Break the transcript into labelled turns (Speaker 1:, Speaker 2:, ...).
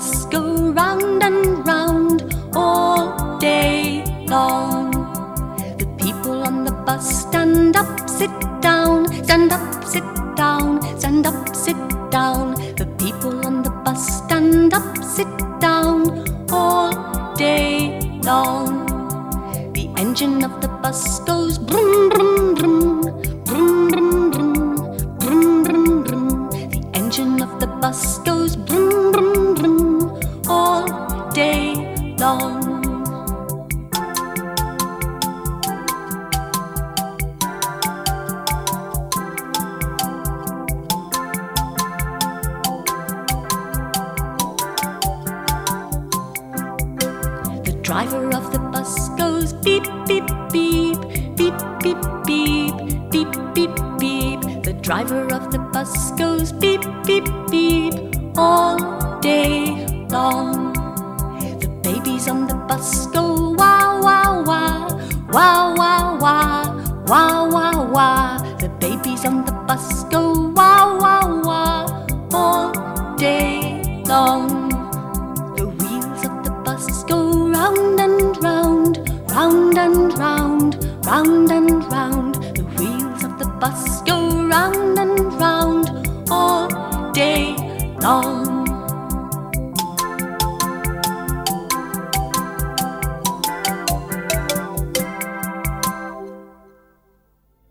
Speaker 1: bus go round and round all day long. The people on the bus stand up, sit down, stand up, sit down, stand up, sit down. The people on the bus stand up, sit down all day long. The engine of the bus goes brum, brum, brum, brum, brum, brum, brum, brum, brum. The engine of the bus goes brum, brum, brum all day long. The driver of the bus goes beep, beep, beep, beep, beep, beep, beep, beep, beep. The driver of the bus goes beep, beep, beep all day long. The babies on the bus go wah, wah, wah, wah, wah, wah, wah, wah, wah. The babies on the bus go wah, wah, wah all day long. The wheels of the bus go round and round, round and round, round and round. The wheels of the bus go round and round all day long.